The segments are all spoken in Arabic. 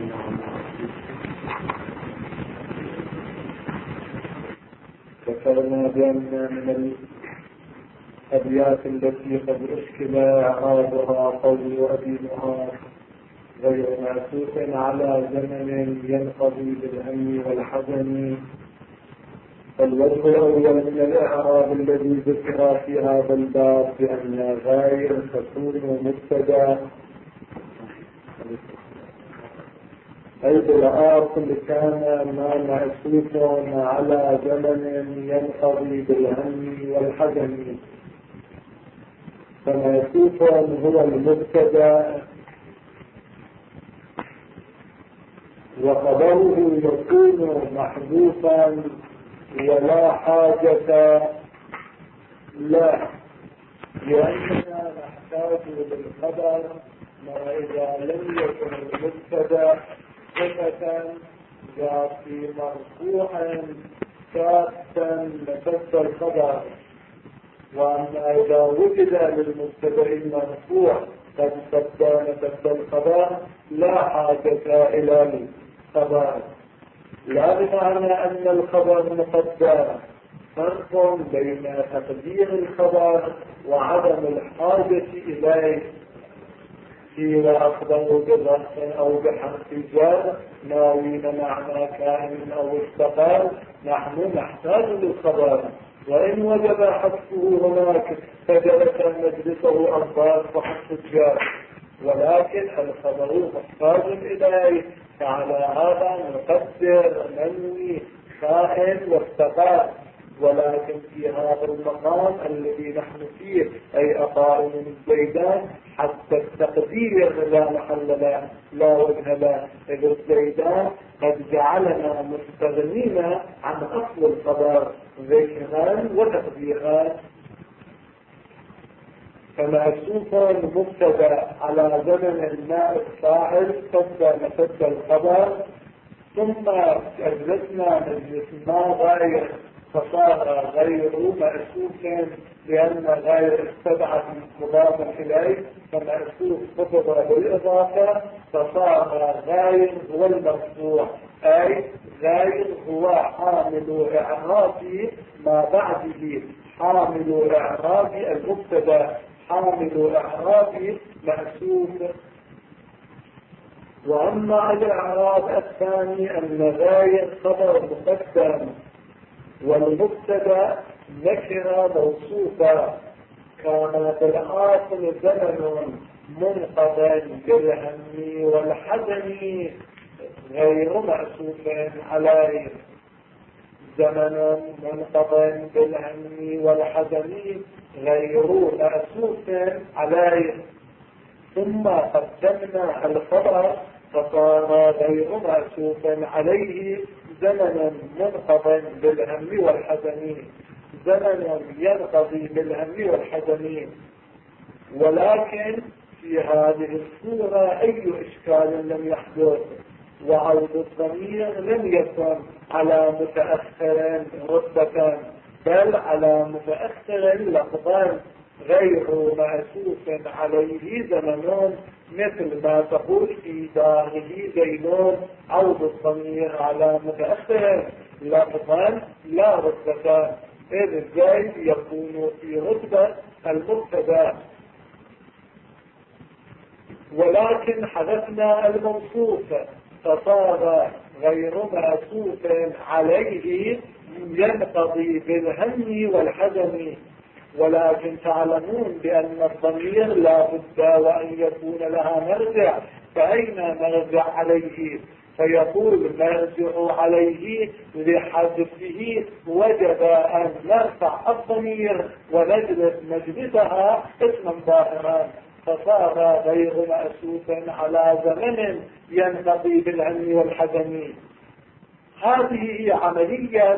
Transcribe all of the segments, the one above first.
ذكرنا بأن من الأبيات التي قد أشكل إعرابها قول أبي نعاس غير معسوس على زمن ينقضي بالهم والحزن. فالوجه الأول من الإعراب الذي ذكر في هذا الباب بأن غير تكون مبتدأ أي بالآخر كان ما معسوس على زمن ينقضي بالهم والحزن. فمعسوس هو المبتدأ وخبره يكون محذوفا ولا حاجة له، لأننا نحتاج للخبر ما إذا لم يكن المبتدأ صفة ذاتي مرفوعا ثابتا لشد الخبر، وأما إذا وجد للمبتدأ المرفوع قد شد الخبر لا حاجة إلى الخبر، لا بمعنى أن الخبر مقدر. فرق بين تقدير الخبر وعدم الحاجة إليه. إذا أخبروا بالرفع أو بحرف جر ناوين معنى كائن أو استقال نحن نحتاج للخبر، وإن وجب حذفه هناك فجلس مجلسه أرباب فحذف الجر، ولكن الخبر محتاج إليه، فعلى هذا نقدر ننوي كائن واستقال. ولكن في هذا المقام الذي نحن فيه أي أقائم الزيدان حتى التقدير لا محل له لا وجه له، إذ الزيدان قد جعلنا مستغنين عن أصل الخبر ذكرا وتقديرا. فمعسوف مبتدأ على زمن الماء الفاعل سد الخبر، ثم أجلسنا مجلس ما غير فصار غير مأسوف لأن غير استدعت مضافا إليه، فمأسوف خفض بالإضافة فصار غير هو المرفوع، أي غير هو حامل إعراب ما بعده، حامل إعراب المبتدأ، حامل إعراب مأسوف. وأما الإعراب الثاني أن غير خبر مقدم والمبتدأ نكرة موصوفة، كان بالآخر زمن منقضى بالهم والحزن غير مأسوف عليه، زمن منقضى بالهم والحزن غير مأسوف عليه. ثم قدمنا الخبر فصار غير مأسوف عليه زمنا منقضى بالهم والحزن، زمنا ينقضي بالهم والحزن. ولكن في هذه الصورة أي إشكال لم يحدث، وعود الضمير لم يكن على متأخر رتبة بل على متأخر لفظا غير مأسوف عليه زمن، مثل ما تقول في داره زينون عود الضمير على متأخر لفظا لا رتبة، إذ الزيد يكون في رتبة المبتدأ. ولكن حذفنا الموصوف فصار غير مأسوف عليه ينقضي بالهم والحزن. ولكن تعلمون بأن الضمير لا بد وأن يكون لها مرجع، فأين مرجع عليه؟ فيقول مرجع عليه لحذفه وجب أن نرفع الضمير ونجلس مجلسها اسما ظاهرا، فصار غير مأسوف على زمن ينقضي بالهم والحزن. هذه هي عملية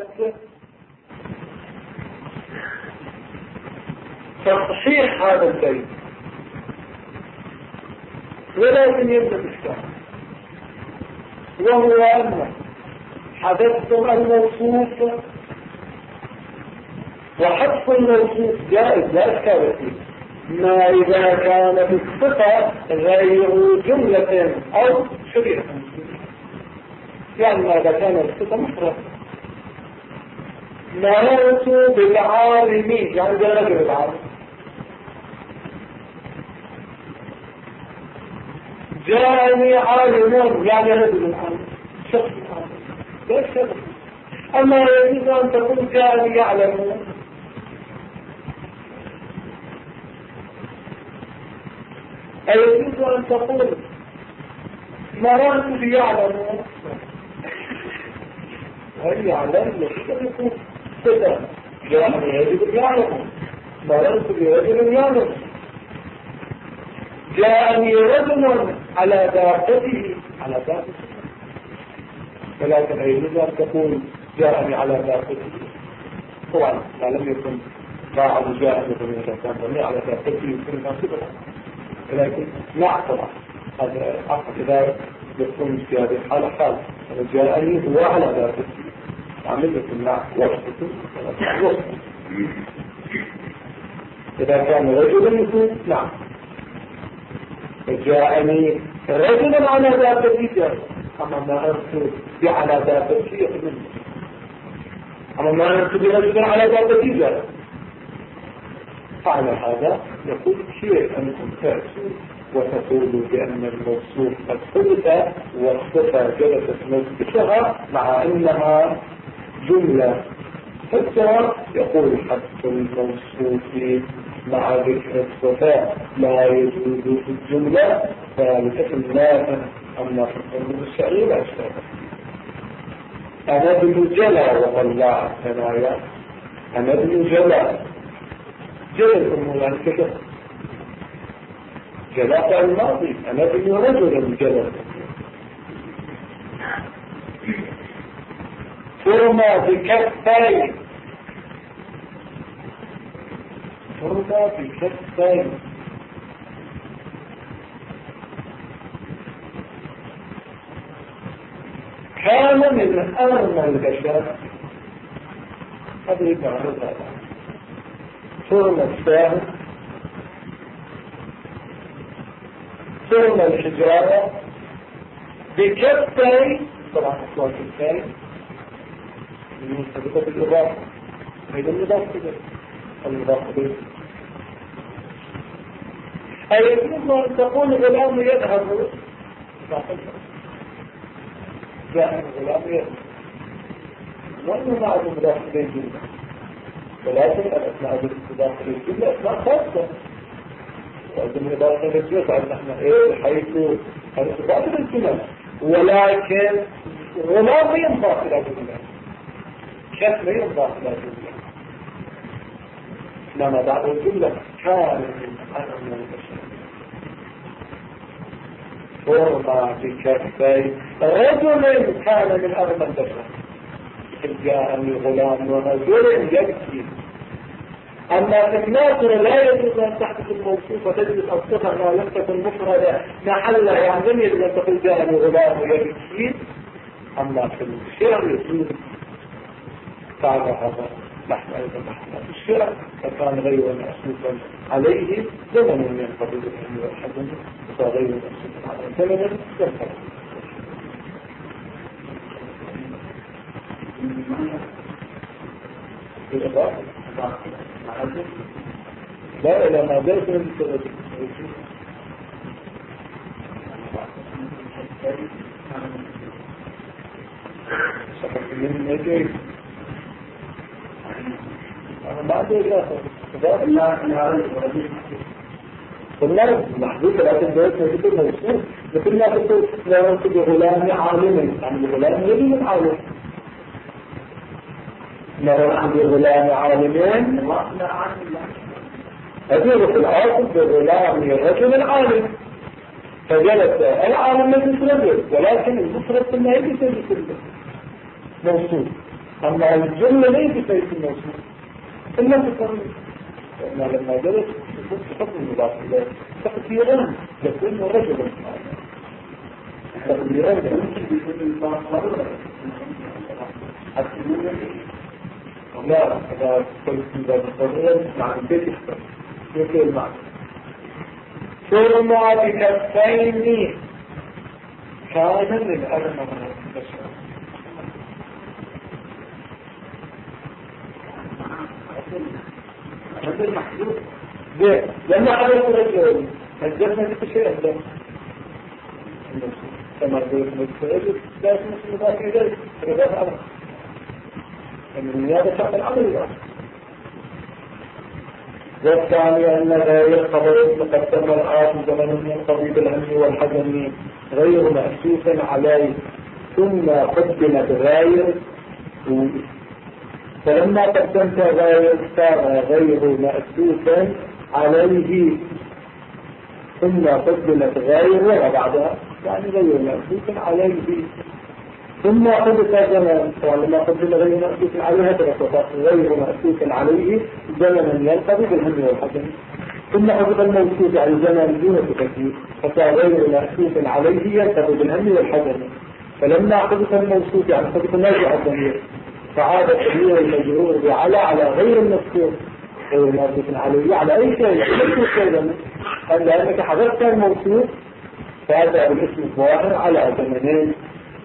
تصحيح هذا البيت، ولكن يوجد إشكال، وهو أن حذفتم الموصوف، وحذف الموصوف جائز لا إشكال فيه، ما إذا كانت الصفة غير جملة أو شبيهة، يعني ما إذا كانت الصفة مفردة. مررت بالعالمين يعني ده رجل العالم، جاءني عالم يعني رجل العالم، شخص العالم ده شخص. أما يجوز أن تقول جاءني يعلم، يجوز أن تقول مررت بيعلم، وهل يعلم يكون صفة، جاءني رجل يعلم، مررت برجل يعلم، جاءني رجل على دابته، على دابته، ولكن يجوز أن تقول جاءني على دابته. طبعا ما لم يكن بعض جاءني من الكلام على دابته يمكن أن تقول، ولكن لا طبعا هذا أقصد ذلك يكون في هذه الحالة حال جاءني هو على دابته عمل لكم لا وصفته وصف. إذا كان رجلا يكون نعم، جاءني رجلا على دابته جاء، أما ما أرسل على دابته يقول، أما ما أرسل برجلا على دابته جاء. فعلى هذا يقول شيء أنكم تأتوا وتقولوا بأن الموصوف قد حدث والصفة جلست مثبتها مع أنها جملة، حتى يقول حتى الموصوف مع ذكر الصفات لا يجوز في الجملة، فلتكن لا أما في القرآن الشرعي لا أشتغل. أنا ابن جلى وطلع الثنايا، أنا ابن جلى جلى المولان كده جلى فعل الماضي، أنا ابن رجل جلى. فرما بكفين، فرما بكفين، كان من أرمى البشر. هذا يبقى هذا فرما الساهل، فرما الحجارة بكفين، طبعا أصلاح الكفين من صدقة الإضافة، هذا الإضافة كده الإضافة كده. أي يجوز أن تقول غلام يذهب، جاء الغلام يذهب، وأنه معه مضاف إليه جملة، ولكن الأسماء المضاف إليه جملة أسماء خاصة، وأيضا مضاف إليه جملة تعرف نحن حيث مضاف إليه جملة، ولكن غلام ينضاف إلى جملة، كيف لا ينضاف إلى جملة، لما بعد الجملة كان من أرمى البشر. فرما بكفين رجل كان من أرمى البشر، جاءني غلام ورجل يبكي. أما في الناصر لا يجوز أن تحدث الموصوف وتجد الصفة ما لم تكن مفردة محلها، يعني لم يجوز أن تقول جاءني غلام يبكي. أما في الشعر يجوز فعل هذا نحن أيضا نحن في الشعر، فكان غير مأسوفا عليه زمن ينقضي بالحلم والحزن، فغير مأسوفا على زمن ينقضي. لا إلى ما ذلك من السبب صحف من نجيب أنا ما عندي إجازة قلنا محدود، لكن ذلك يجب موصول مثل ما تقول لا ينصب غلام عالم، يعني غلام يجب من عالم، لا ينصب غلام عالمين أجيب في الأصل بغلام رجل عالم، فجلس العالم مجلس رجل، ولكن المفرد ما يجلس مجلس موصول، أما الجملة ليس في الموصول إلا تقول لأنه لما جلس يكون تحكم المضاف إليه تقديرا يكون رجلا، تقديرا يكون المضاف لا، إذا قلت إذا مضطرين مع البيت يختلف يمكن المعنى ترمى بكفين كان للأرنب البشر. هذا المحدود ليه؟ لما عرف الرجل هجرنا بشيء أهلا كما يقول المتفاجئ لا يسمى المضاف إليه رضاف أمر النيابة شعب العمل الآخر. والثاني أن غير قبل تقدم الآن زمن ينقضي بالهم والحزن غير مأسوس عليه ثم قدمت غير فلما قدمت غير صار غير مأسوس عليه ثم قدمت غير وبعدها يعني غير مأسوس عليه ثم حدث زمن ولما قدم غير مأسوس عليه تركت غير مأسوس عليه زمنا ينقضي بالهم والحزن ثم حدث الموصوف على زمن دون تفكير فصار غير مأسوس عليه ينقضي بالهم والحزن. فلما حدث الموصوف يعني حدث ناجع الضمير فعاد الضمير المجرور على غير المذكور غير مأسوس عليه على أي شيء ليس شيئا لأنك حدثت الموصوف فهذا الاسم الظاهر على زمنين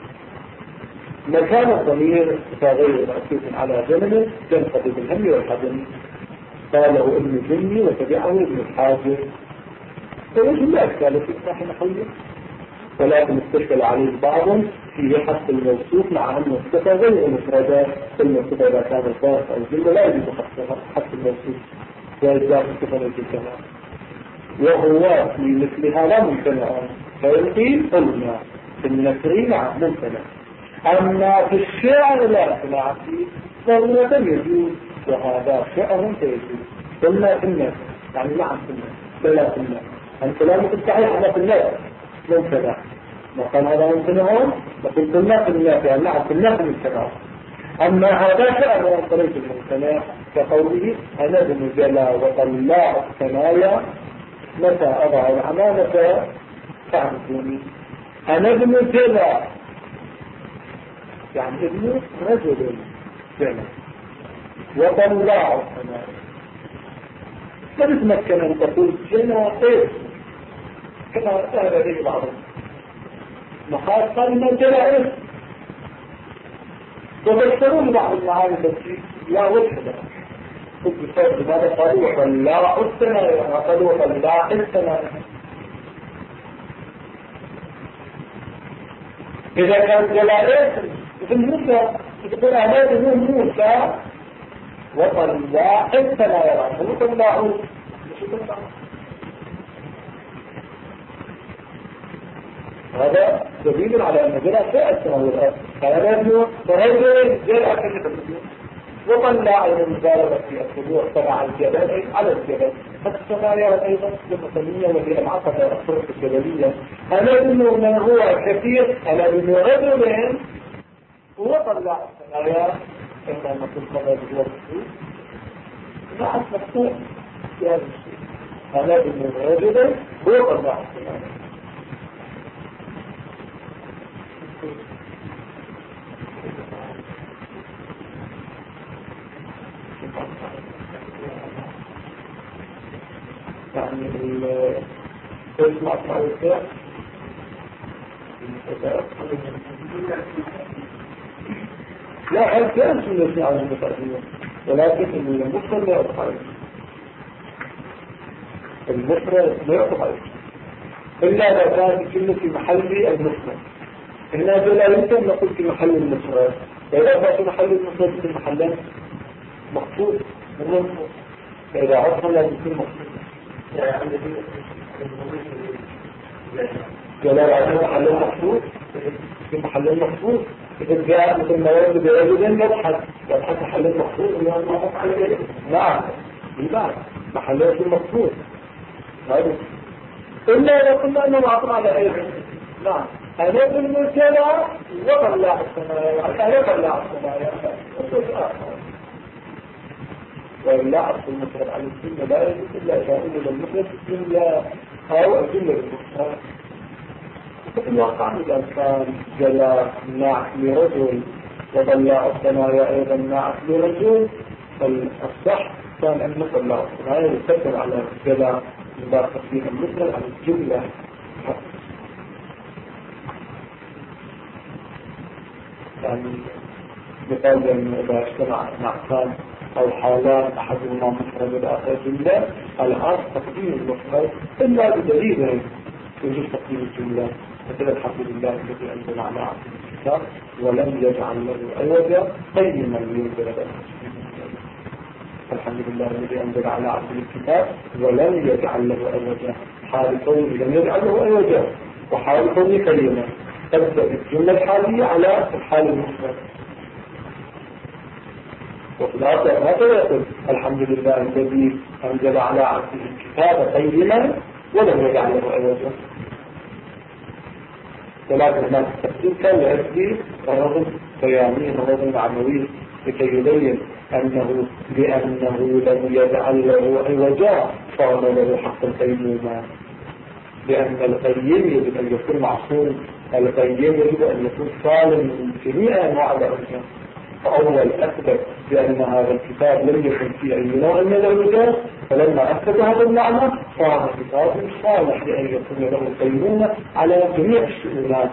مكان الضمير فغير مأسوس على زمنه ينقضي بالهم والحزن. قاله ابن جني وتبعه ابن الحاجر فوجه لا أشكال في إصلاح نحوية ولكن استشكل عليه بعض فيه حث الموصوف مع أن الصفة غير مفردة الموصوف إذا كان الظاهر أو الجملة لا يجب حث الموصوف وإجزاء الصفة في الكلام وهو في مثلها لا ممتنع فيلقي قلنا في النكر مع ممتنع. أما في الشعر لا اختلاف فيه ضرورة يجوز وهذا شعر فيجوز قلنا في النكر يعني نعم في النكر لا في النكر أنت لا ممكن صحيح أنا في النكر ممتنع ما كان هذا ممتنعون لكن قلنا في النكر يعني نعم في النكر ممتنع. أما هذا شعر من طريق الممتنع كقوله أنا ابن جلا وطلاع الثنايا متى أضع العمامة فاعرفوني. أنا ابن جلا يعني ابن رجل جلا وطلاع الثنايا لا تتمكن أن تقول جلا إيه كما سهل به بعضهم مخاصة من جلا إيه وتذكرون بعض المعاني التي لا وجه لها قلت بصوت لماذا قالوا وطلاع الثنايا وقالوا وطلاع الثنايا. إذا كان جلائات في الموسى تقول أهلاد من موسى وطلاع الثنايا وطلاعوا هذا دليل على أن جلع شيء السماوات فهذا يبنو فرجل جلع كلمة وطلع المبالغة في الطلوع تبع الجبل على الجبل السماوات أيضا المسلمية وهي العقبة الطرق الجبلية. أنا أنه من هو كثير أنا أنه رجل وطلع السماوات كما نقول خبر هو الرسول مع المفتوح في هذا الشيء. أنا أنه رجل وطلع السماوات يعني تسمع معرفة لا الكلام سنة يسمع عن المتأثير ولكن المفرد لا يعرف عليه المفرد لا يعرف عليه إلا إذا كان الكلمة في محل المفرد إنها لا يمكن نقول في محل المفرد فإذا كان في محل المفرد في محلين مخصوص ومنفوص فإذا عرفنا لا يكون مخصوص جلال على محل مخصوص في محل مخصوص إذا جاء مثل ما يرد برجل يبحث محل مخصوص نعم لا محل مخصوص إلا إذا قلنا أنه معطم على أي نعم أنا بالمرسلة وطلع السماء أنا طلع السماء وإلا عرف المفرد على السنة لا يجب إلا شائل إلى المفرد إلا أو أجل المفرد وفي الواقع إذا كان جلاء نعت لرجل وضلاء الثنايا أيضا نعت لرجل فالصح كان أن نطلع الثنايا يسكر على جلاء لا تقديم المفرد على الجملة. يعني مثال إذا اجتمع نعتان أو حالات أحدهما مفرد والآخر جملة، الآن تقديم المفرد إلا بدليل يجوز تقديم الجملة، مثل الحمد لله الذي أنزل على عبده الكتاب ولم يجعل له عوجا قيما لينزل له. الحمد لله الذي أنزل على عبده الكتاب ولم يجعل له عوجا، حال كونه لم يجعل له عوجا وحال كونه قيما. تبدأ الجملة الحالية على الحال المفرد. وفي الآخر هذا يقول الحمد لله الذي أنزل على عبده الكتاب قيما ولم يجعل له عوجا. ولكن هناك التقديم كان لأجل الرغم بياني الرغم معنوي لكي يبين أنه لأنه لم يجعل له عوجا صار له حق القيومة، لأن القيم يجب أن يكون معصوم، القيم يجب أن يكون سالم من جميع أنواع العوجا. فأول أثبت بأن هذا الكتاب لم يكن فيه أي نوع من العوجات، فلما أثبت هذا المعنى صار الكتاب صالح لأن يكون له القيومة على جميع الشؤونات.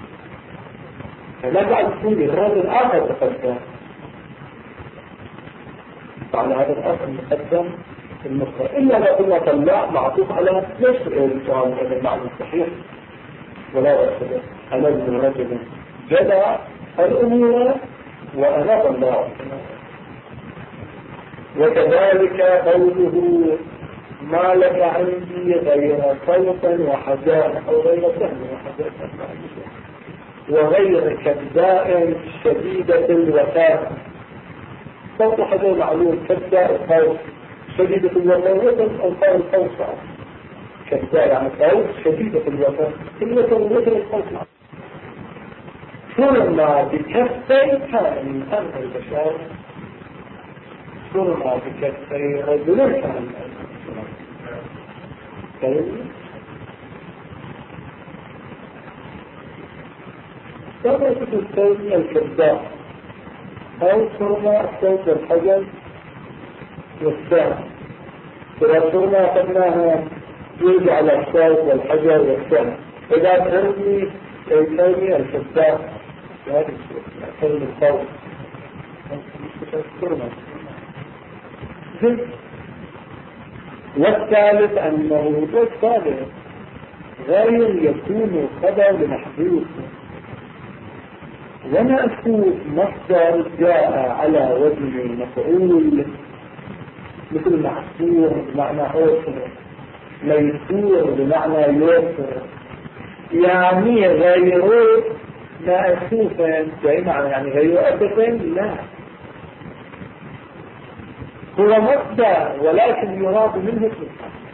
فلا بعد يكون لغرض آخر تقدم. فعلى هذا الأصل مقدم المفرد، إلا لا كنا طلع معطوف على نفس السؤال هذا المعنى الصحيح ولا أصله. أنا ابن رجل جدع الأمور وأنا طلع. وكذلك قوله ما لك عندي غير صوتا وحجاء أو غير سهم وحجاء وغير كبداء شديدة الوفاء. صوت حجاء معلوم، كبداء الخوف، شديدة الوفاء أو الخوف. كبداء يعني خوف شديدة الوفاء، كلمة الوفاء الخوف. صرنا بكفي كان من أمر البشر، صرنا بكفي رجل كان من أمر البشر. كما يكون الثاني الكذاب أو صرنا الصوت الحجر والسهم. إذا صرنا أخذناها يرجع على الصوت والحجر والسهم. إذا ترمي الثاني الكذاب هذا ترمي الصوت صرنا. والثالث أنه الثالث غير يكون خبر لمحذوف، ومأخوذ مصدر جاء على وزن مفعول مثل محصور بمعنى أوصر، ميسور بمعنى يوصر، يعني غير مأخوفا بمعنى يعني غير أبدا. لا، هو مصدر ولكن يراد منه اسم.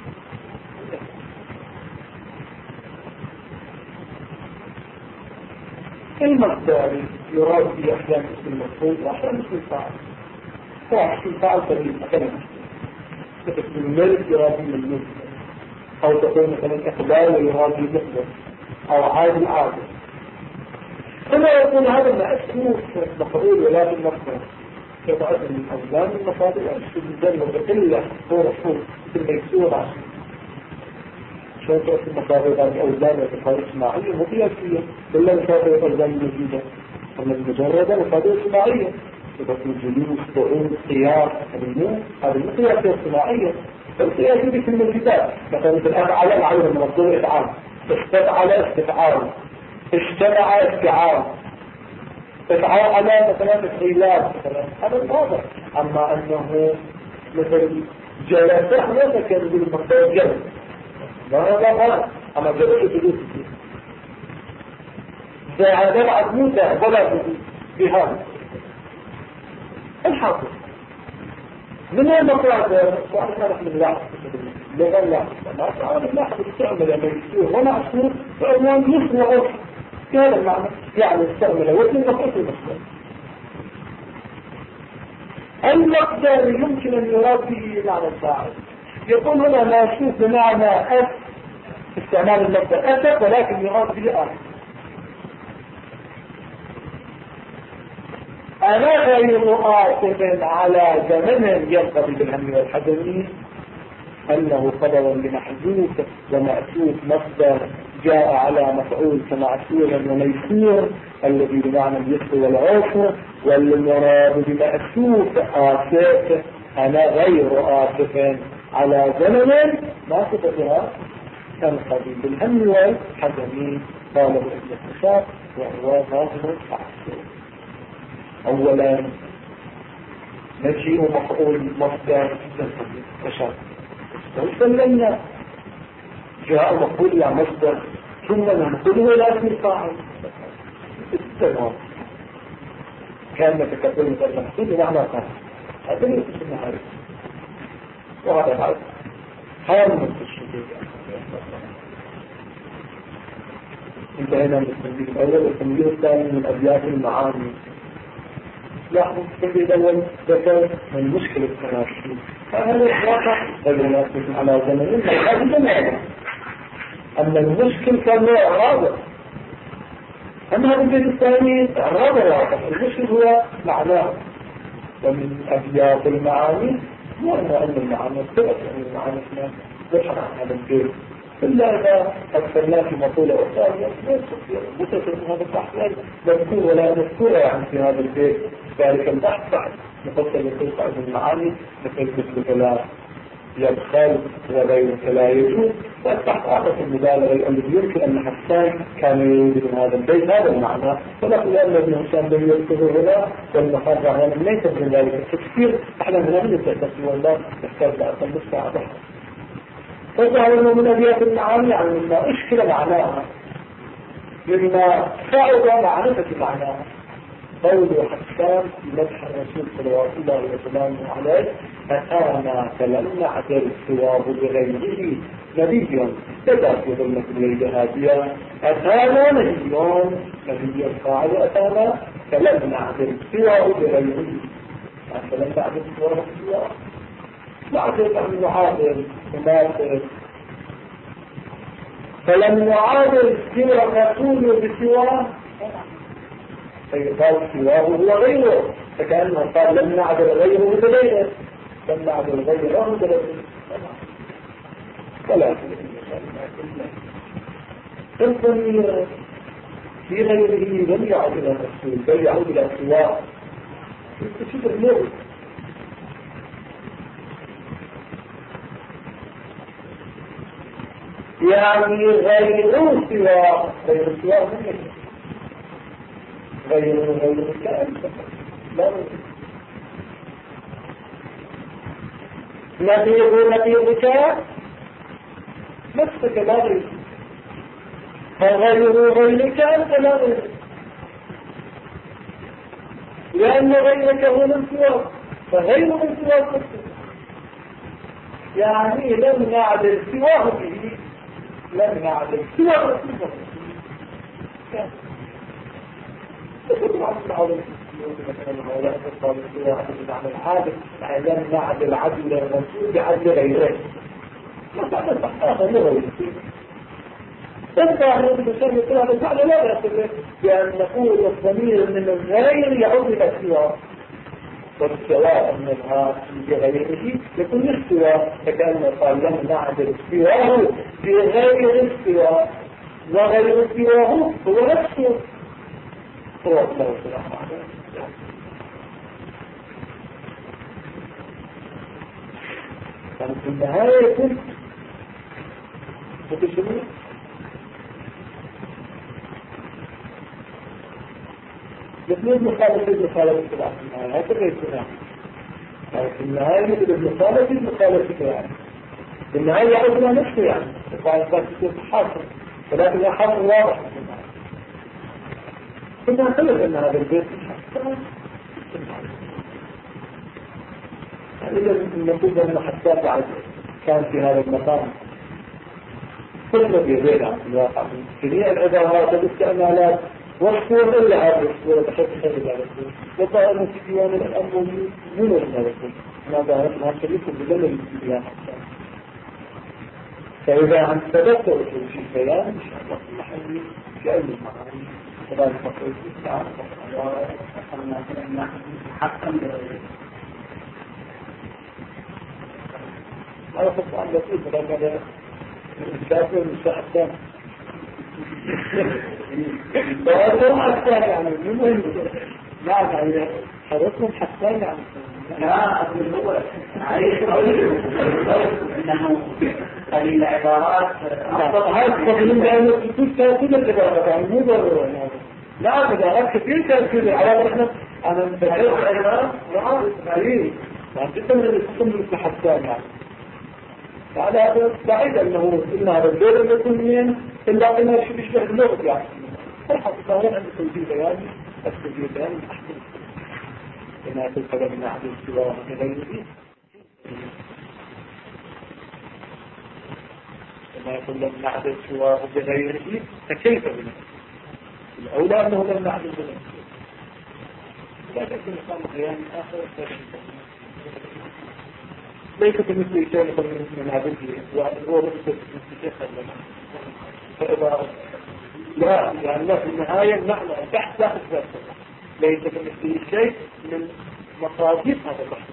المصدر يراد به أحيانا اسم المفعول وأحيانا اسم الفاعل. اسم الفاعل قليل مثلا مثل الملك يراد به الملك، أو تقول مثلا إقبال ويراد به مقبل، أو عادل عادل. كما يقول هذا ما اسمه مفعول ولكن مصدر يتعد من أوزان المصادر وأشكل الجنة وبقلة هو رسول مثل ميسورة. شو تأثير المصادر ذات أوزان وتفاوت اجتماعية وقياسية إلا مصادر أوزان مزيدة، أما المجردة مصادر اجتماعية تكون جلوس قعود قياس هذه المقياسية اجتماعية. فالقياسية بكل الكتاب مثلا في الأفعال معلومة من مصدر إفعال، استفعل استفعال، اجتمع استعار، استفعال على مثلا الخلاف مثلا، هذا الواضح. أما أنه مثل جلس ليس كان يقول المصدر جلس، لا أما جلس بدون زاد العدموتة ولا بهذا الحاصل. من أين نقرأ سؤال خارج من لاحظ لغة لاحظ ما تعرف لاحظ استعمل ميسور ولا أسور فأمان يسمى عرف هذا المعنى، يعني استعمل وزن مقصود المصدر. المقدار يمكن أن يراد به معنى الفاعل. يقول هنا ما أشوف بمعنى أس استعمال المقدار أسف ولكن يراد به آخر. أنا غير آسف على زمن ينقضي بالهم والحزن أنه خبر لمحذوف ومأسوف مصدر جاء على مفعول كمعسول وميسور الذي بمعنى اليسر والعسر، والمراد بمأسوف آسف أنا غير آسف على زمن ما صفتها تنقضي بالهم والحزن. قال ابن الخشاب وهو ظاهر التعسف. أولا مجيء مفعول مصدر تنقضي وسلمنا جاء مفعول إلى مصدر ثم ننقله إلى اسم الفاعل التمام كان تكتب المحسوب إلى معنى فاعل هذا اللي يقصد هذا وهذا بعد هامة الشديد. انتهينا من التنبيه الأول. والتنبيه الثاني من أبيات المعاني. لاحظوا التنبيه الأول ذكر من مشكلة التناسب، فهذا الواقع غير ناسب على زمن هذا زمانه. أما المشكل كان له إعرابه. أما هذا البيت الثاني إعرابه واضح، المشكل هو معناه. ومن أبيات المعاني هو أن المعاني اختلف، يعني المعاني احنا نشرح عن هذا البيت إلا إذا أكثرنا في مقولة أخرى متفق هذا البحث مذكور ولا مذكور يعني في هذا البيت. ذلك البحث بعد مفصل يقول عن المعاني مثل كلا يدخل وغيرك لا يجوز، والبحث أعرف المبالغة الذي يمكن أن حسان كان يريد من هذا البيت هذا المعنى، ولكن لأن ابن هشام لم يذكره هنا والمخرج هنا ليس من ذلك التفسير. احنا من هذا التفسير والله نحتاج لأقل نصف بحث. فظهر انه من ابيات المعاني يعني مما اشكل معناها، مما صعب معرفة معناها. قول حسان في مدح الرسول صلى الله عليه وسلم عليه أتانا فلم نعدل سواه بغيره نبي بدأ في ظلمة الليل هادية. أتانا نبي فاعل أتانا فلم نعدل سواه بغيره، فلم نعدل سواه نعدل عن معادل مماثل. فلم نعادل سوى الرسول بسواه فيقال سواه هو غيره، فكأنه قال لم نعدل غيره بغيره، لم نعدل غيره بغيره ولا الضمير في غيره لم يعد إلى الرسول بل يعود إلى سواه. شوف النور يعني غير سواه غير سواه غير الكلام لا نبيك نفسك لا غير، غيرك أنت لا غير، لأن غيرك هو من سواك فغير من سواك نفسك. يعني لم نعدل سواه به، لم نعدل سواه رسوله. لم نعدل عدل الرسول بعدل غيره. الظاهر بشأن الكلام الفعل لا يصل بأن نقول الضمير من الغير يعود إلى السواء، والسواء منها بغيره يكون السواء، فكأنه قال لم نعدل سواه بغير السواء، وغير سواه هو نفسه. كانت في النهاية يكون بتشمل الاثنين مخالفة في النهاية هكذا يكون في النهاية مثل المخالفة يعني في النهاية يعود إلى نفسه يعني الخالفات تكون حاصل، ولكن لا حاصل واضح في النهاية. كنا نخلص أن هذا البيت إذا المفروض أن حتى بعد كان في هذا المقام كل بيدين عن الواقع من جميع العبارات والاستعمالات والصور إلا هذه الصورة بحيث تخرج على الصورة وطائر السيوان الأمر من هذا الصورة ما ظهرت لها شريك بجمل السيوان فإذا عن تذكر في البيان إن شاء الله في محل في أي المعاني كذلك فقط الإسلام وأخذنا فإن حقا هذا السؤال لطيف لأن الكافر المستحسن فهذا حسان يعني المهم نعم يعني حضرتهم حسان يعني لا أقول هو عليه أنه هذه العبارات هذا التقليل لأنه كل العبارات يعني مو ضروري يعني لا عبارات كثير كثير على احنا أنا متحدث عبارات نعم غريب يعني جدا من الحكم مثل حسان يعني يعني هذا بعيد أنه إنها رجل المسلمين إلا أنها شو بيشبه اللغة يعني الحقيقة هون عند توجيه بياني التوجيه بياني أحسن إنها تلقى من أحد السواء غيره إنها يكون لم نعدل سواه بغيره فكيف بنا الأولى أنه لم نعدل بغيره لا تكون مقام بياني آخر ليس مثل شيء من عبده وهو مثل شيء فإذا لا يعني لا في النهاية نحن تحت ذلك ليس مثل شيء من مصادر هذا البحث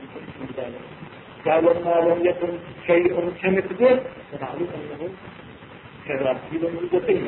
فلما لم يكن شيء كمثله فنعلم أنه كذلك من الجسيم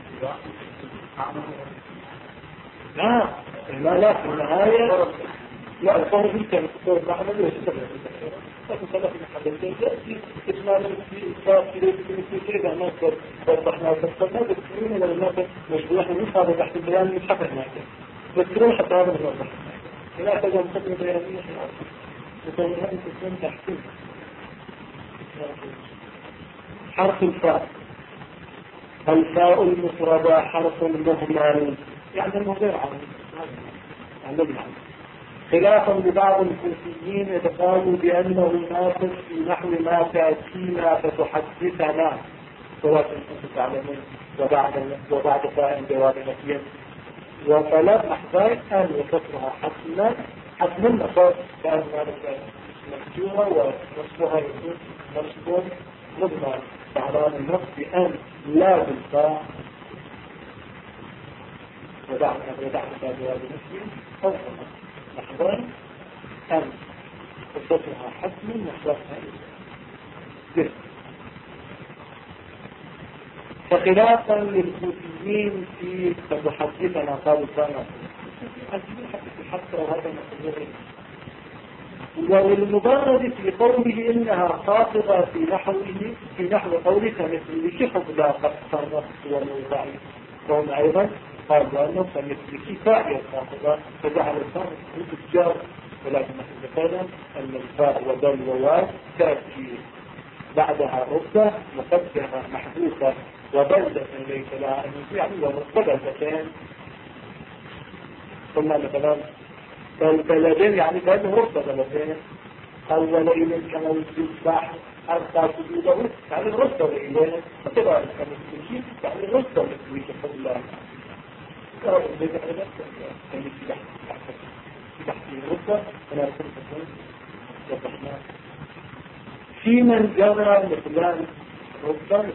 لا في النهاية لا القول جدا القول نحن لا يستمر لكن صلاح المحدثين يأتي إجمالا في إصلاح في مثل شيء إذا ناصر وضحنا وفصلنا بذكرون إلى الناس مشروع من هذا تحت البيان من حق الناس بذكرون حتى هذا من الوضح لا أحتاج أن تكون بيانية وتنهى أن تكون تحكيم حرف الفاء الفاء المفردة حرف مهمل يعني المغير عنه خلافا لبعض الكوفيين يتقالوا بأنه ناقص في نحو ما تأتينا فتحدثنا سواء كنتم تعلمون وبعد فاء جواب نفيا وطلب أحباب أن يكسرها حتما نصر كأن ذلك مكسورة ونصبها يكون نصب مضمر فعلان النص بأن لا بالفاء وبعد فاء جواب نفيا أو أحباب أن يكسرها حتما نصرها جدا فخلافا للكوفيين في تحدثنا قالوا كان حتى هذا مقدور والمبرد في قوله إنها خاطبة في نحو قولك مثل شحب لا قد صرفت والوضعي قوم أيضا قال وأنه فمثل كفاية خاطبة فجعل الصرف الجار ولكن نحن أن الفاء وبل وواو تأتي بعدها ربة مقدمة محدوثة وبلدة ليس لها أن يعني ومقبلتين قلنا مثلا بلدين يعني كأنه ربة بلدين أول إلين كما يجب بحر أرقى سجوده يعني ربة إلين وكذلك كمثل يعني ربة مثل كفر الله في من جرى مثلان ربما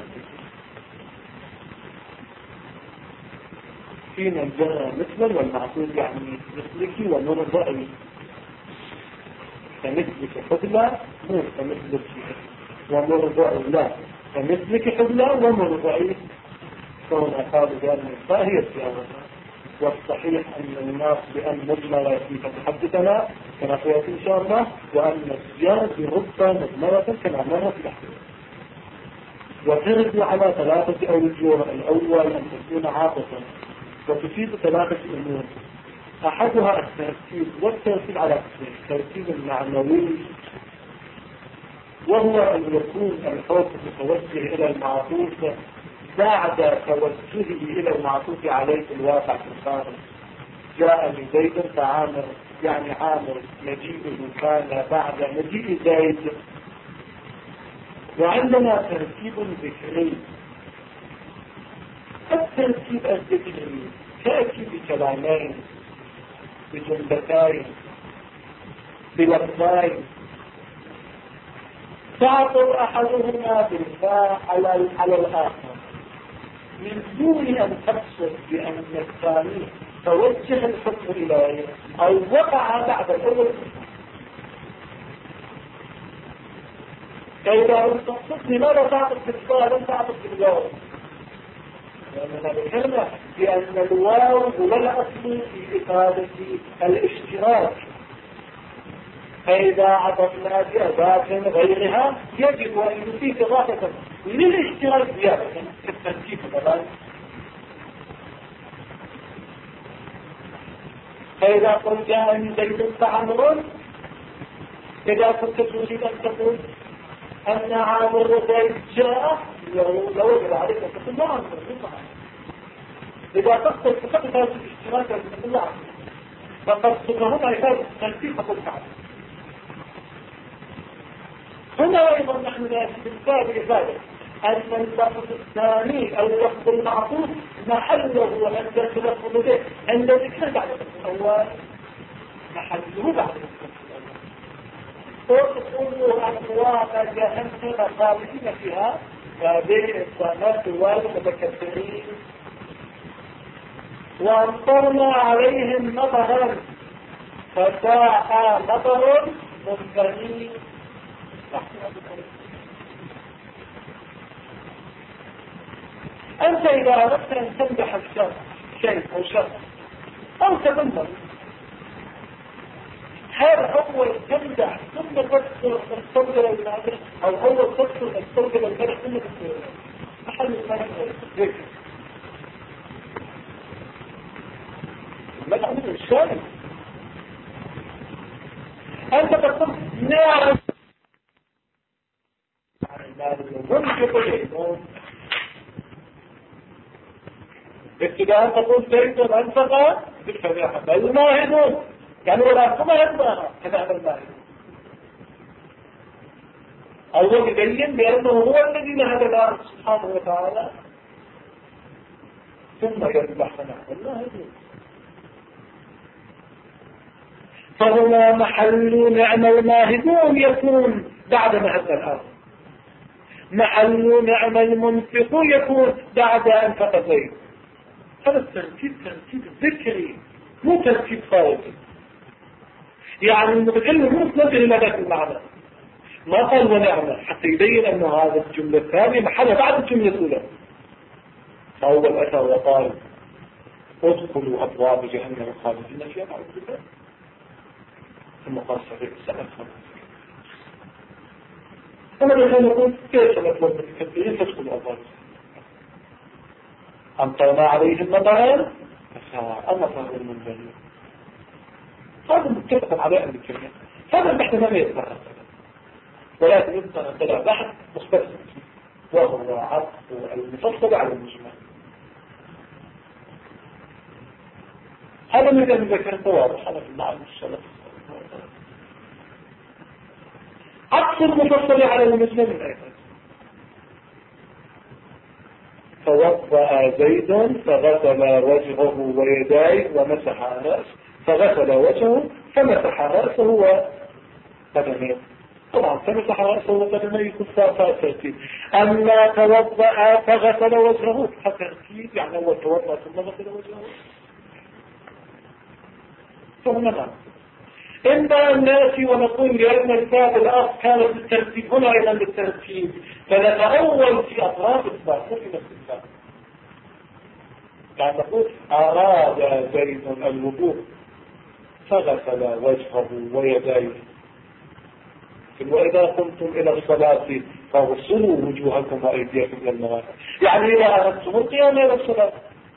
في من جرى مثلا والمعقول يعني مثلك ومرضعي فمثلك حبلى مو فمثلك ومرضعي لا فمثلك حبلى ومرضعي كون أخذ ذلك فهي السيارة والصحيح أن الناس بأن مجملة فتحدثنا كما سيأتي إن شاء الله وأن الزيارة بربة مجملة كما مرة في الأحداث وترد على ثلاثة أوجه الأول أن تكون عاطفة وتفيد ثلاثة أمور أحدها الترتيب والترتيب على قسمين الترتيب المعنوي وهو أن يكون الحكم متوجه إلى المعطوف بعد توجهه إلى المعطوف عليه الواقع في الخارج جاء زيد فعامر يعني عامر مجيئه كان بعد مجيء زيد وعندنا ترتيب ذكري الترتيب الذكري تأتي بكلامين بجملتين بلفظين تعطر أحدهما بالفاء على الآخر من دون أن تقصد بأن الثاني توجه الحكم إليه أو وقع بعد الأول فإذا انتصف لماذا تعطف بالصلاة لم تعطف بالواو؟ لأننا ذكرنا بأن الواو هو الأصل في إفادة الاشتراك، فإذا عطفنا بأداة غيرها يجب أن نضيف إضافة للاشتراك زيادة كالتركيب كذلك. فإذا قلت أن زيد فعمر، إذا كنت تريد أن تقول أن عامر زيد جاء لو وجد عليك أن تقول لا عمر. إذا تقصد فقط هذا الاشتراك أن تقول لا عمر، فقد هنا إفادة التركيب فقل فعل. هنا أيضا نحن نأتي بالباب إفادة أن اللفظ الثاني أو اللفظ المعطوف محله عند تلفظ به عند ذكر بعد الأول، محله بعد وتقول أقوام جهنم خالدين فيها بين الصامات والمتكبرين وأمطرنا عليهم مطرا فساء مطر منذرين. أنت إذا أردت أن تمدح الشخص شيء أو شخص أو تذمر، هل أول تمدح ثم تستقبل المدح أو أول تستقبل المدح ثم تستقبل محل المدح ذكر المدح مثل الشارع؟ أنت تقول نعم ابتداء تقول زيد أنفق بالفريحة الماهدون يعني ولا كما يبقى كذا الماهدون أول يبين بأنه هو الذي نهد الله سبحانه وتعالى ثم يذبح نحو الماهدون. فهنا محل نعم الماهدون يكون بعد نهد الأرض، محل نعم المنفق يكون بعد أنفق زيد. هذا الترتيب ترتيب ذكري مو ترتيب خارجي، يعني المتكلم مو نظر إلى ذات المعنى، ما قال ونعمة حتى يبين أن هذا الجملة الثانية محلها بعد الجملة الأولى. فأول أتى وقال ادخلوا أبواب جهنم خالدين فيها بعد ذلك، ثم قال صحيح سنة خالدين. أنا الآن نقول كيف نطلب المتكبرين تدخلوا أبواب أمطرنا عليهم مطرا فساء مطر المنذرين. هذا متفق عليه أهل الكلمة، هذا البحث ما يتبعه، ولكن يمكن أن تلع بحث مختصر وهو عطف المفصل على المجمل. هذا من أن ذكرت واضح على المعنى السلف. عطف المفصل على المجمل من أيضا فوضأ زيد فغسل وجهه ويديه ومسح رأسه، فغسل وجهه فمسح رأسه وقدميه. طبعا فمسح رأسه وقدميه كفاء ترتيب. أما توضأ فغسل وجهه فترتيب يعني هو توضأ ثم غسل وجهه. فهنا ما إما أن نأتي ونقول لأن الباب الآخر كان بالترتيب هنا أيضا بالترتيب، فنتأول في أطراف الباب في نفس الباب. يعني نقول أراد زيد الوضوء فغسل وجهه ويديه، وإذا قمتم إلى الصلاة فاغسلوا وجوهكم وأيديكم إلى المرافق. يعني إذا أردتم القيام إلى الصلاة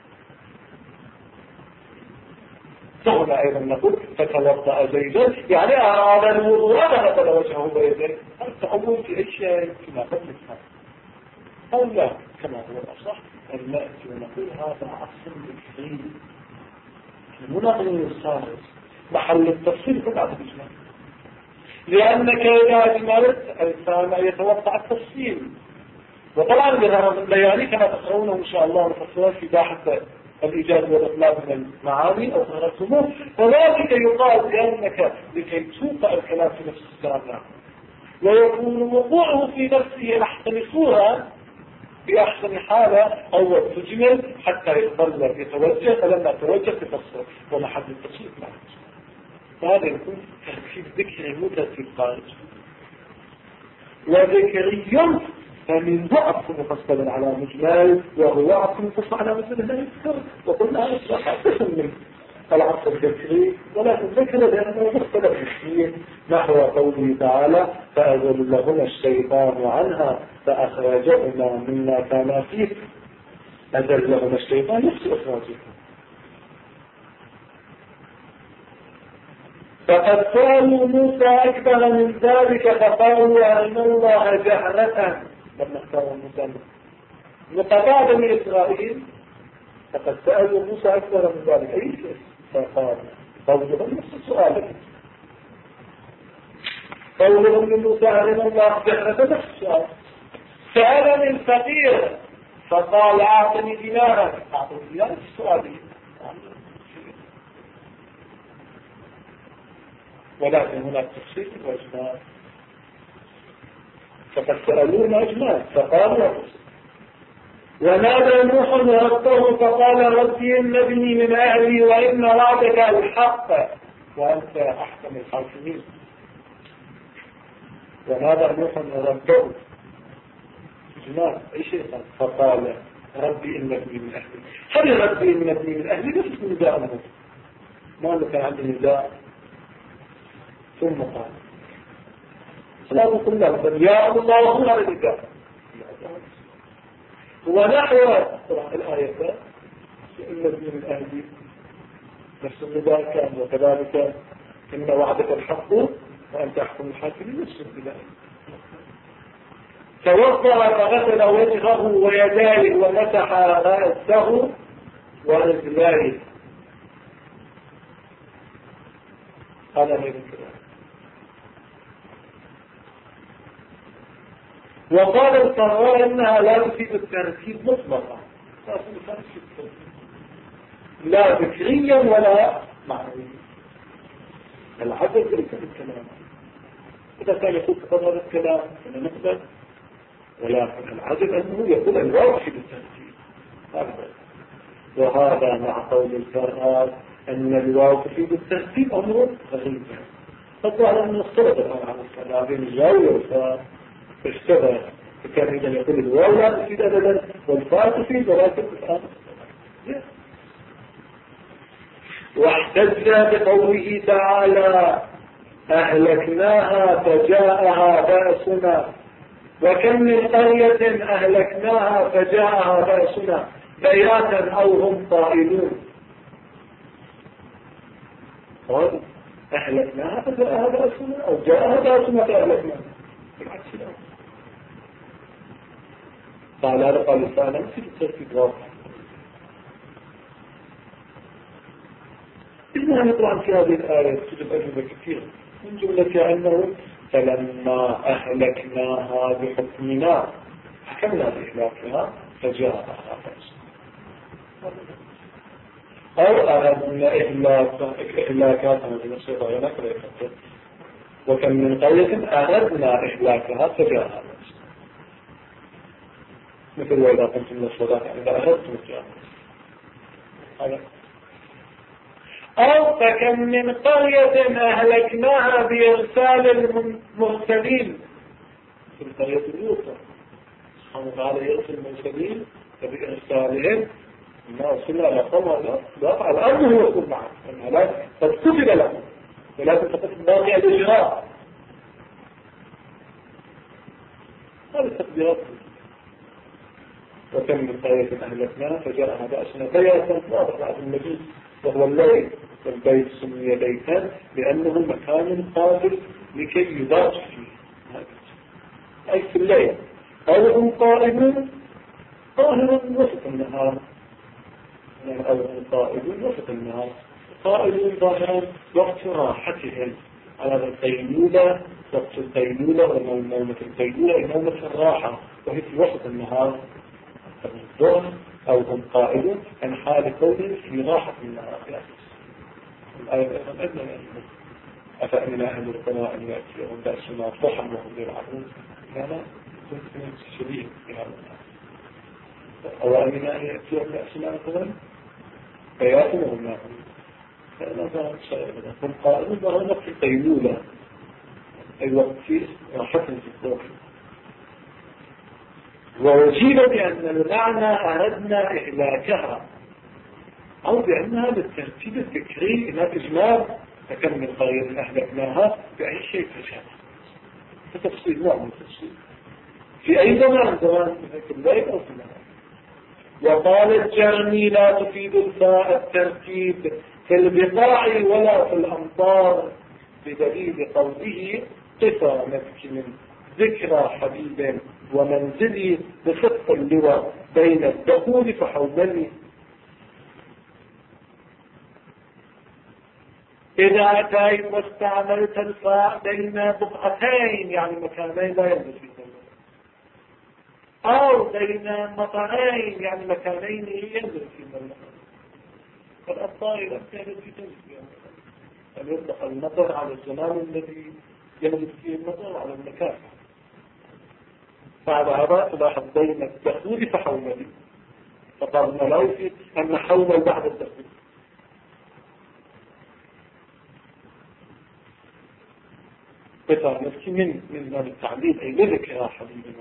فهنا أيضا نقول فتوضأ زيد يعني أراد الوضوء فغسل وجهه ويديه. التأول في أشياء كما قد نفهم أو لا كما هو الأصح أن نأتي ونقول هذا أصل الفعيل المناقض الصالح محل التفصيل في بعض الإجمال، لأنك إذا أجملت الإنسان يتوقع التفصيل. وطبعا بهذا الليالي كما تقرونه إن شاء الله نفصلها في باحث الإيجاد والإطلاق من المعاني أو من الرسوم، وذلك يقال بأنك لكي توقع الكلام في نفس السابع ويكون وقوعه في نفسه أحسن صورة بأحسن حالة أو تجمل حتى يظل يتوجه، فلما توجه تفصل ومحل التفصيل معه. فهذا يكون ترتيب ذكري مو ترتيب خارج. وذكري فمن ضعف مفصل على مجمل وهو عطف مفصل على مجمل لا يذكر. وقلنا هذا الصراحة قسم من العطف الذكري، ولكن ذكر لأنه مختلف فيه نحو قوله تعالى فأزلهما الشيطان عنها فأخرجهما مما كانا فيه. أزلهما الشيطان نفس إخراجهما. فقد سألوا موسى أكبر من ذلك فقالوا أن الله جهرة لما اختاروا موسى نقطع بني إسرائيل. فقد سألوا موسى أكبر من ذلك أي شيء فقال قولهم نفس السؤال. قولهم من موسى أن الله جهرة نفس السؤال. سألني الفقير فقال أعطني دينارا. أعطني دينارا السؤال. ولكن هناك تفصيل وإجمال. فقد سألونا إجمال فقالوا ونادى نوح ربه فقال ربي إن ابني من أهلي وإن وعدك الحق وأنت أحكم الحاكمين. ونادى نوح ربه إجمال أي شيء فقال ربي إن ابني من أهلي. هل ربي إن ابني من أهلي نفس نداء ما كان عندي نداء. ثم قال لا تقول له يا الله هنا لك ونحو الآية إن ابن من أهلي نفس النداء كان وكذلك إن وعدك الحق وأنت أحكم الحاكمين نفس النداء. توضأ فغسل وجهه ويديه ومسح رأسه ورجليه. هذا من الكلام. وقال القراء إنها لا تفيد الترتيب مطلقا لا ذكريا ولا معنويا. العدد ليس بالكلام. إذا كان يقول تقرر الكلام فلا نقبل، ولكن العدد أنه يقول الواو تفيد الترتيب هكذا. وهذا مع قول القراء أن الواو تفيد الترتيب أمر غريب. فالظاهر أنه اختلط عن الصلاة بين الواو والفاء اشتغل. فكان إذا يقول الواو لا تفيد أبدا والفاء تفيد ولكن الآن واحتج بقوله تعالى أهلكناها فجاءها بأسنا وكم من قرية أهلكناها فجاءها بأسنا بياتا أو هم قائلون. قال أهلكناها فجاءها بأسنا أو جاءها بأسنا فأهلكناها بالعكس الأمر. قال هذا قال الثاني في الترتيب واضح. إذن نطلع في هذه الآية تجد أجوبة كثيرة من جملة أنه فلما أهلكناها بحكمنا حكمنا بإهلاكها فجاءها بأسنا أو أردنا إهلاكاتها بنصير غيرنا وكم من قرية أردنا إهلاكها فجاءها بأسنا مثل وإذا كنتم من الصلاة إذا أردتم الجامعة. أو فكم من قرية أهلكناها بإرسال المرسلين في القرية اليوسف سبحانه وتعالى يرسل المرسلين فبإرسالهم ما أرسلنا على قوم لا فعل أنه يقول معه لا قد كتب لهم ولكن فقط باقي الإجراء. هذه التقديرات. وكم من قرية أهلكناها فجاءها بأسنا بياتا واضح بعد المجيء وهو الليل. والبيت سمي بيتا لأنه مكان قابل لكي يضاف فيه أي في الليل. أو هم قائمون قاهرا وسط النهار أو هم قائمون وسط النهار قائمون ظاهرا وقت راحتهم على القيلولة وقت القيلولة ونومة القيلولة نومة الراحة وهي في وسط النهار الظهر أو هم قائمون عن حال كونهم في راحة النهار. الآية أيضا أدنى أفأمن أهل القرى أن يأتيهم بأسنا ضحى وهم يلعبون كان كنت شبيه بهذا أو أمن أن يأتيهم بأسنا ضحى فيأتوا وهم يلعبون فأنا ظهر شيء هم قائمون ظهر وقت القيلولة أي وقت فيه راحة في الظهر وأجيب بأن المعنى أردنا إهلاكها أو بأنها بالترتيب الفكري لا إجمال تكمل قرية أهلكناها بأي شيء تشابه. تفصيل نوع من التفصيل في أي زمان في الليل أو في النهار. وقال الجرمي لا تفيد الترتيب في البقاع ولا في الأمطار بدليل قوله قفا نبكي من ذكرى حبيب ومنزلي بصدق اللواء بين الدخول فحولني. إذا أتيت واستعملت الفاء بين بقعتين يعني مكانين لا ينزل فيهم أو بين مطرين يعني مكانين ينزل فيهم فالأبطال أمثال في تنزل أن يطلق المطر على الزمان الذي ينزل فيه المطر على المكان. بعد هذا تلاحظ بين الدخول فحولني فقال ملاوي أن حول بعد الدخول قطع نفسي من التعليل أي ذلك يا حبيبي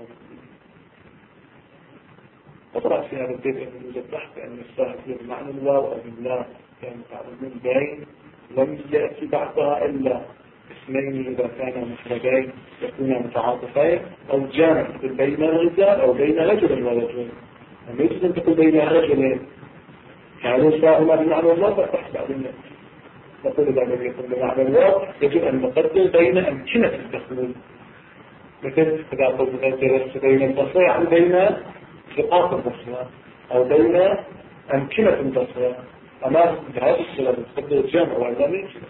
أطرأ في هذا البيت أن يوجد بحث أن يستهد بمعنى الواو أو بالله كان تعلمين بين لم يأتي بعدها إلا اسمين إذا كانا مفردين يكونا متعاطفين أو جامع بين الرجال أو بين رجل ورجل لم يجب أن تكون بين رجلين كانوا ساهما بمعنى الله فتحت بعدين نقول إذا لم يكن بمعنى الله يجب أن نقدر بين أمكنة الدخول مثل إذا قلت درست بين البصرة يعني بين ثقافة البصرة أو بين أمكنة البصرة أما بهذا السلام تقدر الجامع وإذا لم يجب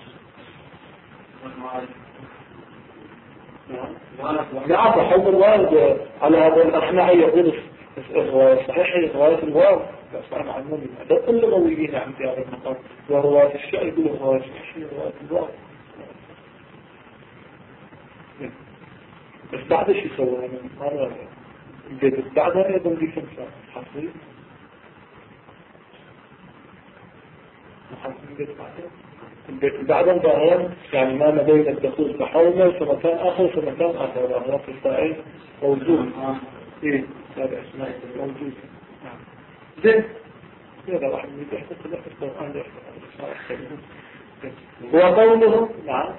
نعم حول الوارد على هذا الأصنع يقول صحيح رواية الوارد أصنع عنهم هذا كل رويين عندي هذا المقام ورواية الشيء يقول رواية الشيء رواية الوارد بس بعد ايش يسوي أنا البيت بعدها يضم لي خمسة حصري محصرين البيت بعدها البيت بعدها ظاهر يعني ما بين الدخول تحول في مكان آخر في مكان آخر ظاهر في الفائل موجود إيه هذا اسمه موجود زين هذا واحد من يحفظ في القرآن وقولهم نعم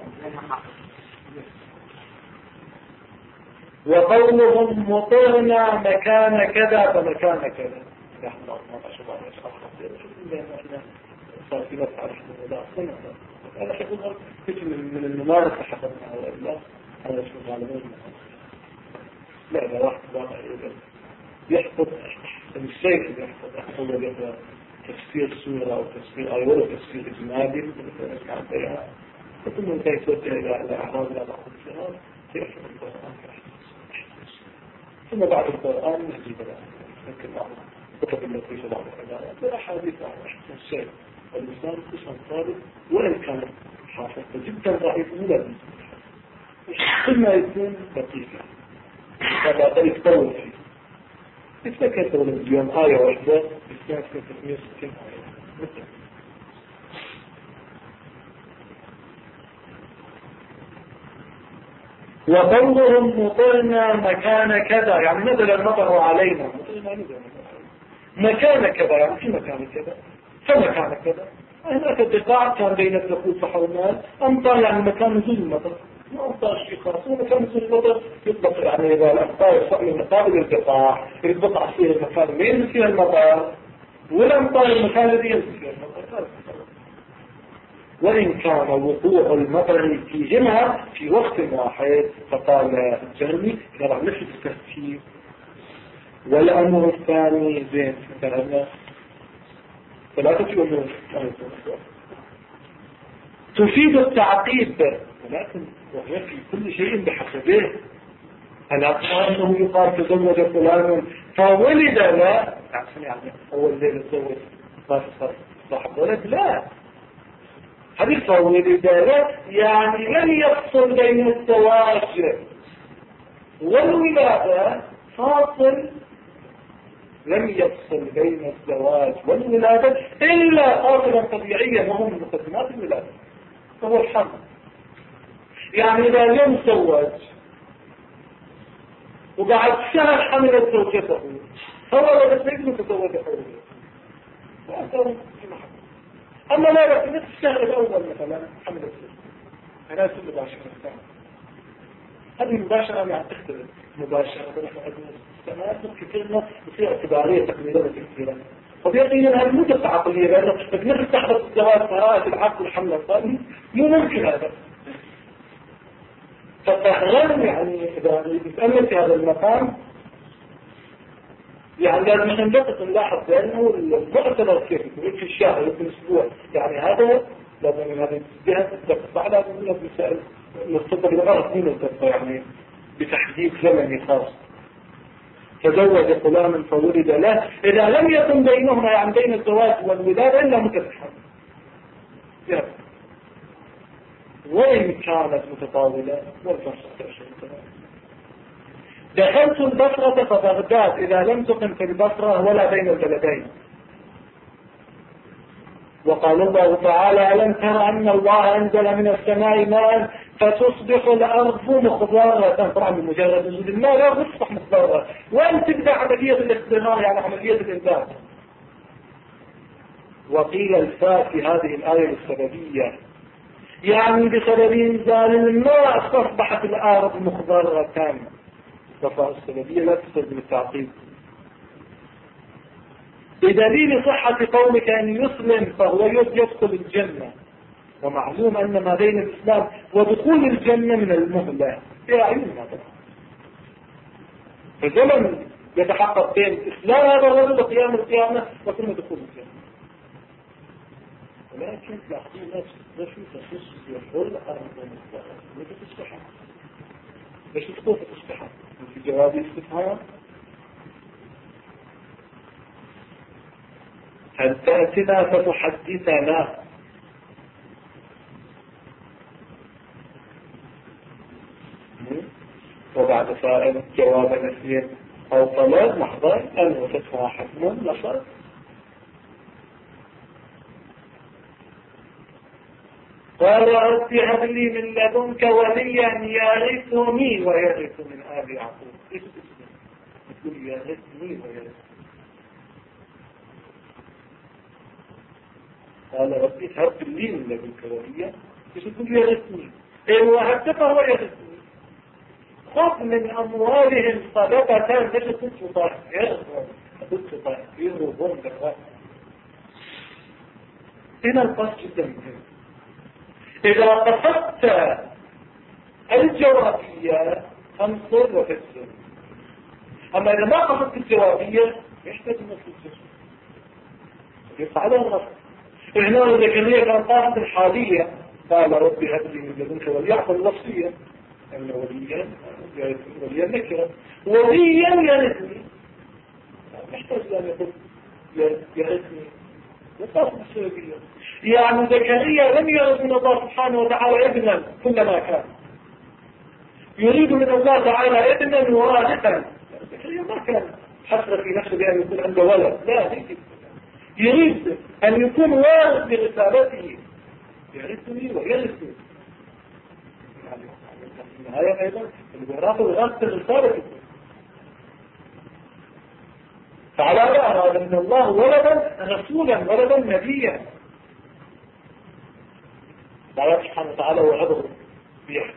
وقولهم مطرنا مكان كذا فمكان كذا نحن ما شاء الله صار في نفس على حدود الله أنا حقول كتير من الممارسة حقنا على الله هذا شو غالبا لا واحد واقع يحفظ الشيء اللي يحفظ أول يقرأ تفسير سورة أو تفسير آية ولا تفسير إجمالي مثل ما كان فكل من كيف يوجه إلى أعراض لا بعض الشهر يحفظ القرآن ثم بعد القرآن نجيب لكن بعض كتب التي في بعض العبارات والأحاديث عن أحسن الشيء والإنسان قسم طالب وإن كان حافظ جدا ضعيف ولا كل ما يكون دقيقة هذا يتطور فيه يتذكر تقول اليوم آية واحدة يستهد في 360 آية وقولهم مطرنا مكان كذا يعني نزل المطر علينا مكان كذا يعني في مكان كذا فمكان كذا هناك الدقاع كان بين الدخول فحولنا أمطار يعني مكان نزول المطر ما أمطار شيء خاص مكان نزول المطر يطلق يعني إذا الأمطار يصل من مقابل الدقاع يطلق فيه المكان اللي ينزل فيه المطر والأمطار المكان الذي ينزل فيه المطر وإن كان وقوع المطر فيهما في وقت واحد فقال الجرمي يرى نفس الترتيب والأمر الثاني زين فهمنا ثلاثة أمور تفيد التعقيب ولكن وهي في كل شيء بحسبه ألا أنه يقال تزوج فلان فولد لا يعني أول ليلة تزوج صاحب ولد لا هذه فولد لا يعني لن يفصل بين الزواج والولادة فاصل لم يفصل بين الزواج والولادة إلا فاصلا طبيعيا وهو من مقدمات الولادة فهو الحمل يعني إذا لم يتزوج وبعد شهر حملت زوجته، هو ولد ابنه تزوج حورية. أما لا في نفس الشهر الأول مثلا حملت زوجته، أنا أسمى مباشرة الثانية. هذه المباشرة يعني تختلف مباشرة السماء كثير ناس بصير اعتبارية تقليدية كثيرة. وبيقين هذه مو قصة عقلية، لأنه نفس تحدث الزواج قراءة العقل والحمل الثاني مو ممكن هذا. ففعلا يعني إذا نتأمل في هذا المقام يعني لازم نلاحظ بأنه المعتبر كيف يكون في الشهر في الأسبوع، يعني هذا لازم من هذه الجهة تتبع لازم من المسائل مرتبطة بالغرض من الدقة، يعني بتحديد زمني خاص. تزوج فلان فولد له، إذا لم يكن بينهما يعني بين الزواج والولادة إلا متزحم وإن كانت متطاولة والفرصة تأشر. دخلت البصرة فبغداد إذا لم تقم في البصرة ولا بين البلدين. وقال الله تعالى ألم تر أن الله أنزل من السماء ماء فتصبح الأرض مخضرة. طبعا بمجرد وجود الماء لا تصبح مخضرة، وأن تبدأ عملية الاخضرار يعني عملية الإنبات. وقيل الفاء في هذه الآية السببية، يعني بسبب إنزال الماء أصبحت الأرض مخضرة. فالفاء السببية لا تستلزم التعقيد. بدليل صحة قولك أن يسلم فهو يدخل الجنة، ومعلوم أن ما بين الإسلام ودخول الجنة من المهلة في أعيننا. فزمن يتحقق بين إسلام هذا الرجل وقيام القيامة وثم دخول الجنة. ولكن تلاحظون نفس تخص يحل أرض المستقبل متى تستحق. ليش تقول تستحق؟ في جواب استفهام هل تأتنا فتحدثنا وبعد سائل جواب نسير أو طلب محضر أن وتدفع حكم نصر. قال رب هب لي من لدنك وليا يرثني ويرث من آل يعقوب. يقول يرثني ويرث. قال رب هب لي من لدنك وليا يقول يرثني. إن وهبت فهو يرثني. خذ من أموالهم صدقة ليش كنت تطهرهم بالرأس. هنا القصد جدا مهم. إذا قصدت الجوابية انصر وفسر، أما إذا ما قصدت الجوابية يحتاج أن تفسر يفعلها الرفض. إحنا الذكرية كان قاصد الحالية قال ربي هب لي من لدنك وليا يعقل الوصية أن وليا نكرة وليا يرثني، يحتاج أن يقول يرثني وقاصد السببية. يعني زكريا لم يرد من الله سبحانه وتعالى ابنا كلما كان، يريد من الله تعالى ابنا وارثا. زكريا ما كان حسر في نفسه بأن يكون عنده ولد، لا، يريد أن يكون وارث برسالته يرثني ويرثني. يعني في النهاية أيضا الوراثة وراثة الرسالة. فعلى أراد من الله ولدا رسولا ولدا نبيا. الله سبحانه وتعالى وعده بيحكي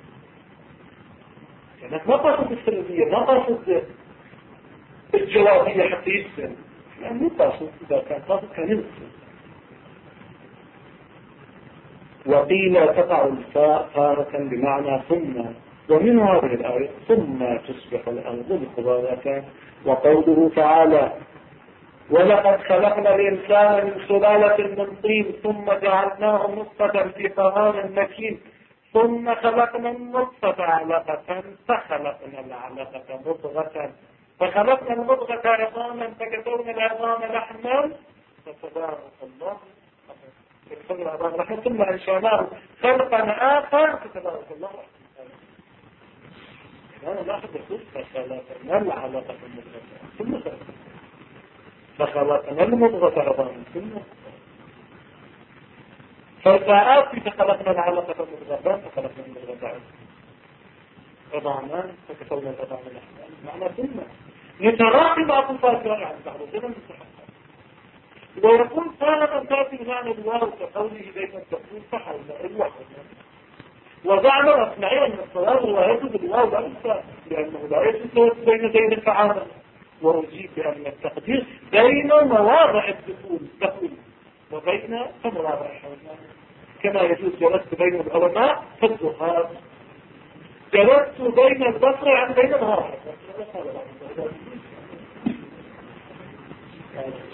يعني ما قصد السلبية، ما قصد الجوابية حتى يسلم، يعني مو قصد. إذا كان قصد كان يسلم. وقيل تقع الفاء تارة بمعنى ثم، ومن هذه الآية ثم تصبح الأرض مخضرة. وقوله تعالى ولقد خلقنا الإنسان من سلالة من طين ثم جعلناه نطفة في قرار مكين ثم خلقنا النطفة علقة فخلقنا العلقة مضغة فخلقنا المضغة عظاما فكسونا العظام لحما فتبارك الله ثم انشأناه خلقا آخر فتبارك الله. أنا لاحظ فخلقنا العلقة مضغة ثم فخلقنا المضغة عظاما ثم فالفاءات خلقنا العلقة مضغة فخلقنا المضغة عظاما. عظاما فكسونا العظام الأحلام معنى ثم يتراقب بعض الفاتحة عن بعض ثم مستحقا ويكون صارت تأتي بمعنى الواو كقوله بين التقدير فحول الوحد وزعم الأصمعي أن الصواب هو يجب الواو الأمثى لأنه لا يجب بين زين الفعامل وأجيب بأن التقدير بين مواضع الدخول وبين مواضع الحوزان كما يجوز جلست بين العلماء في الدخان جلست بين البصر عن بين الغرب